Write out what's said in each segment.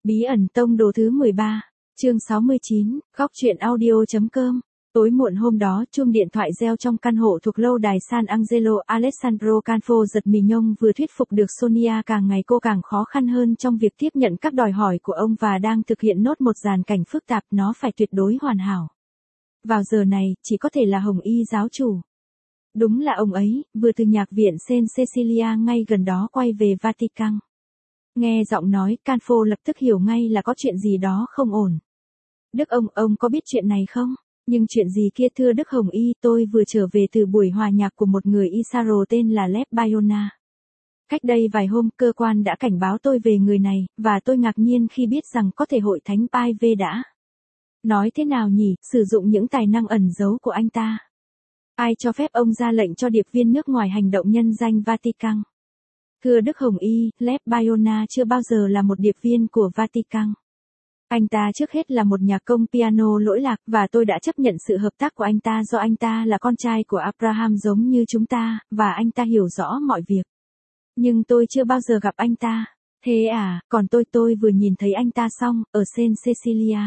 Bí ẩn tông đồ thứ 13, chương 69, góc truyện audio.com. Tối muộn hôm đó, chuông điện thoại reo trong căn hộ thuộc lâu đài San Angelo. Alessandro Canfo giật mình, ông vừa thuyết phục được Sonia, càng ngày cô càng khó khăn hơn trong việc tiếp nhận các đòi hỏi của ông và đang thực hiện nốt một dàn cảnh phức tạp, nó phải tuyệt đối hoàn hảo. Vào giờ này, chỉ có thể là Hồng Y giáo chủ. Đúng là ông ấy, vừa từ nhạc viện Saint Cecilia ngay gần đó quay về Vatican. Nghe giọng nói, Canfo lập tức hiểu ngay là có chuyện gì đó không ổn. Đức ông có biết chuyện này không? Nhưng chuyện gì kia thưa Đức Hồng Y, tôi vừa trở về từ buổi hòa nhạc của một người Isaro tên là Lev Bayona. Cách đây vài hôm, cơ quan đã cảnh báo tôi về người này, và tôi ngạc nhiên khi biết rằng có thể hội thánh Pai V đã. Nói thế nào nhỉ, sử dụng những tài năng ẩn giấu của anh ta. Ai cho phép ông ra lệnh cho điệp viên nước ngoài hành động nhân danh Vatican? Thưa Đức Hồng Y, Lev Bayona chưa bao giờ là một điệp viên của Vatican. Anh ta trước hết là một nhạc công piano lỗi lạc, và tôi đã chấp nhận sự hợp tác của anh ta do anh ta là con trai của Abraham giống như chúng ta, và anh ta hiểu rõ mọi việc. Nhưng tôi chưa bao giờ gặp anh ta. Thế à, còn tôi vừa nhìn thấy anh ta xong, ở Saint Cecilia.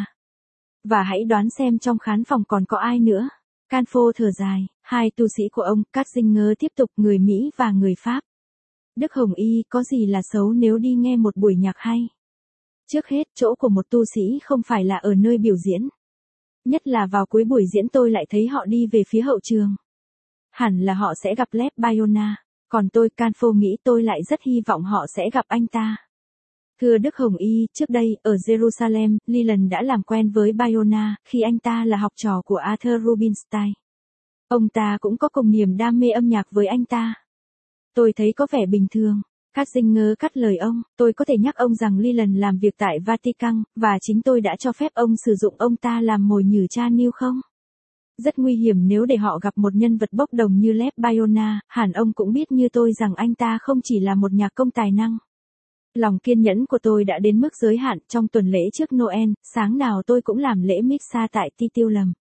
Và hãy đoán xem trong khán phòng còn có ai nữa. Canfo thở dài, hai tu sĩ của ông, Katzinger tiếp tục, người Mỹ và người Pháp. Đức Hồng Y, có gì là xấu nếu đi nghe một buổi nhạc hay? Trước hết, chỗ của một tu sĩ không phải là ở nơi biểu diễn. Nhất là vào cuối buổi diễn tôi lại thấy họ đi về phía hậu trường. Hẳn là họ sẽ gặp Lev Bayona. Còn tôi, Canfo nghĩ tôi lại rất hy vọng họ sẽ gặp anh ta. Thưa Đức Hồng Y, trước đây, ở Jerusalem, Leland đã làm quen với Bayona, khi anh ta là học trò của Arthur Rubinstein. Ông ta cũng có cùng niềm đam mê âm nhạc với anh ta. Tôi thấy có vẻ bình thường. Katzinger cắt lời ông, tôi có thể nhắc ông rằng Leland làm việc tại Vatican, và chính tôi đã cho phép ông sử dụng ông ta làm mồi nhử tra niêu không? Rất nguy hiểm nếu để họ gặp một nhân vật bốc đồng như Lev Bayona, hẳn ông cũng biết như tôi rằng anh ta không chỉ là một nhạc công tài năng. Lòng kiên nhẫn của tôi đã đến mức giới hạn. Trong tuần lễ trước Noel, sáng nào tôi cũng làm lễ Missa tại Ti Tiêu Lầm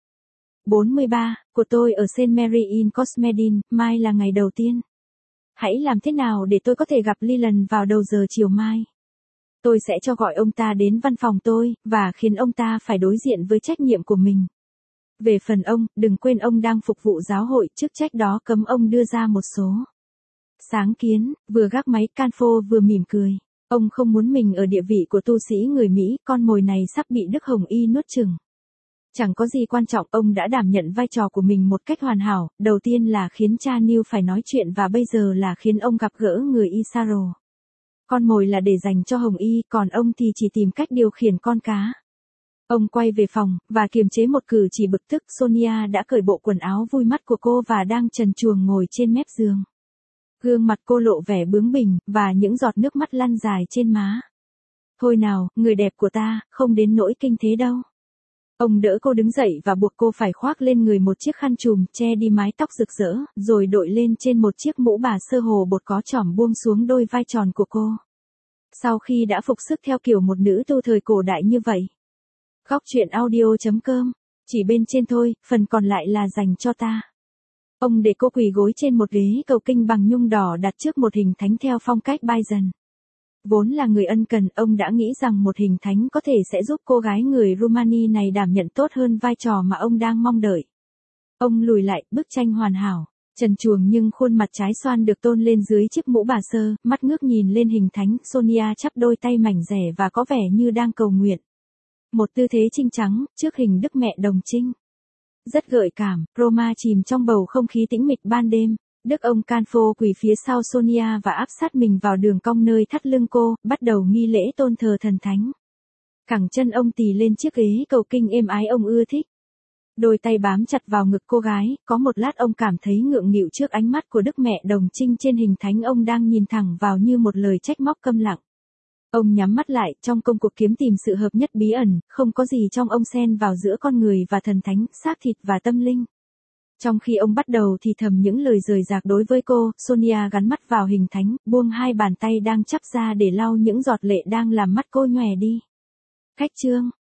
43, của tôi ở Saint Mary in Cosmedin, mai là ngày đầu tiên. Hãy làm thế nào để tôi có thể gặp Leland vào đầu giờ chiều mai? Tôi sẽ cho gọi ông ta đến văn phòng tôi, và khiến ông ta phải đối diện với trách nhiệm của mình. Về phần ông, đừng quên ông đang phục vụ giáo hội, chức trách đó cấm ông đưa ra một số sáng kiến. Vừa gác máy, Canfo vừa mỉm cười. Ông không muốn mình ở địa vị của tu sĩ người Mỹ, con mồi này sắp bị Đức Hồng Y nuốt chửng. Chẳng có gì quan trọng, ông đã đảm nhận vai trò của mình một cách hoàn hảo, đầu tiên là khiến cha Neil phải nói chuyện và bây giờ là khiến ông gặp gỡ người Isaro. Con mồi là để dành cho Hồng Y, còn ông thì chỉ tìm cách điều khiển con cá. Ông quay về phòng, và kiềm chế một cử chỉ bực tức. Sonia đã cởi bộ quần áo vui mắt của cô và đang trần truồng ngồi trên mép giường. Gương mặt cô lộ vẻ bướng bỉnh, và những giọt nước mắt lăn dài trên má. Thôi nào, người đẹp của ta, không đến nỗi kinh thế đâu. Ông đỡ cô đứng dậy và buộc cô phải khoác lên người một chiếc khăn trùm, che đi mái tóc rực rỡ, rồi đội lên trên một chiếc mũ bà sơ hồ bột có chỏm buông xuống đôi vai tròn của cô. Sau khi đã phục sức theo kiểu một nữ tu thời cổ đại như vậy. Góc truyện audio.com, chỉ bên trên thôi, phần còn lại là dành cho ta. Ông để cô quỳ gối trên một ghế cầu kinh bằng nhung đỏ đặt trước một hình thánh theo phong cách Byzantine. Vốn là người ân cần, ông đã nghĩ rằng một hình thánh có thể sẽ giúp cô gái người Rumani này đảm nhận tốt hơn vai trò mà ông đang mong đợi. Ông lùi lại, bức tranh hoàn hảo, trần truồng nhưng khuôn mặt trái xoan được tôn lên dưới chiếc mũ bà sơ, mắt ngước nhìn lên hình thánh. Sonia chắp đôi tay mảnh dẻ và có vẻ như đang cầu nguyện. Một tư thế trinh trắng, trước hình Đức Mẹ Đồng Trinh. Rất gợi cảm, Roma chìm trong bầu không khí tĩnh mịch ban đêm. Đức ông Canfo quỳ phía sau Sonia và áp sát mình vào đường cong nơi thắt lưng cô, bắt đầu nghi lễ tôn thờ thần thánh. Cẳng chân ông tì lên chiếc ghế cầu kinh êm ái ông ưa thích. Đôi tay bám chặt vào ngực cô gái, có một lát ông cảm thấy ngượng nghịu trước ánh mắt của Đức Mẹ Đồng Trinh trên hình thánh, ông đang nhìn thẳng vào như một lời trách móc câm lặng. Ông nhắm mắt lại, trong công cuộc kiếm tìm sự hợp nhất bí ẩn, không có gì trong ông xen vào giữa con người và thần thánh, xác thịt và tâm linh. Trong khi ông bắt đầu thì thầm những lời rời rạc đối với cô, Sonia gắn mắt vào hình thánh, buông hai bàn tay đang chắp ra để lau những giọt lệ đang làm mắt cô nhòe đi. Cách chương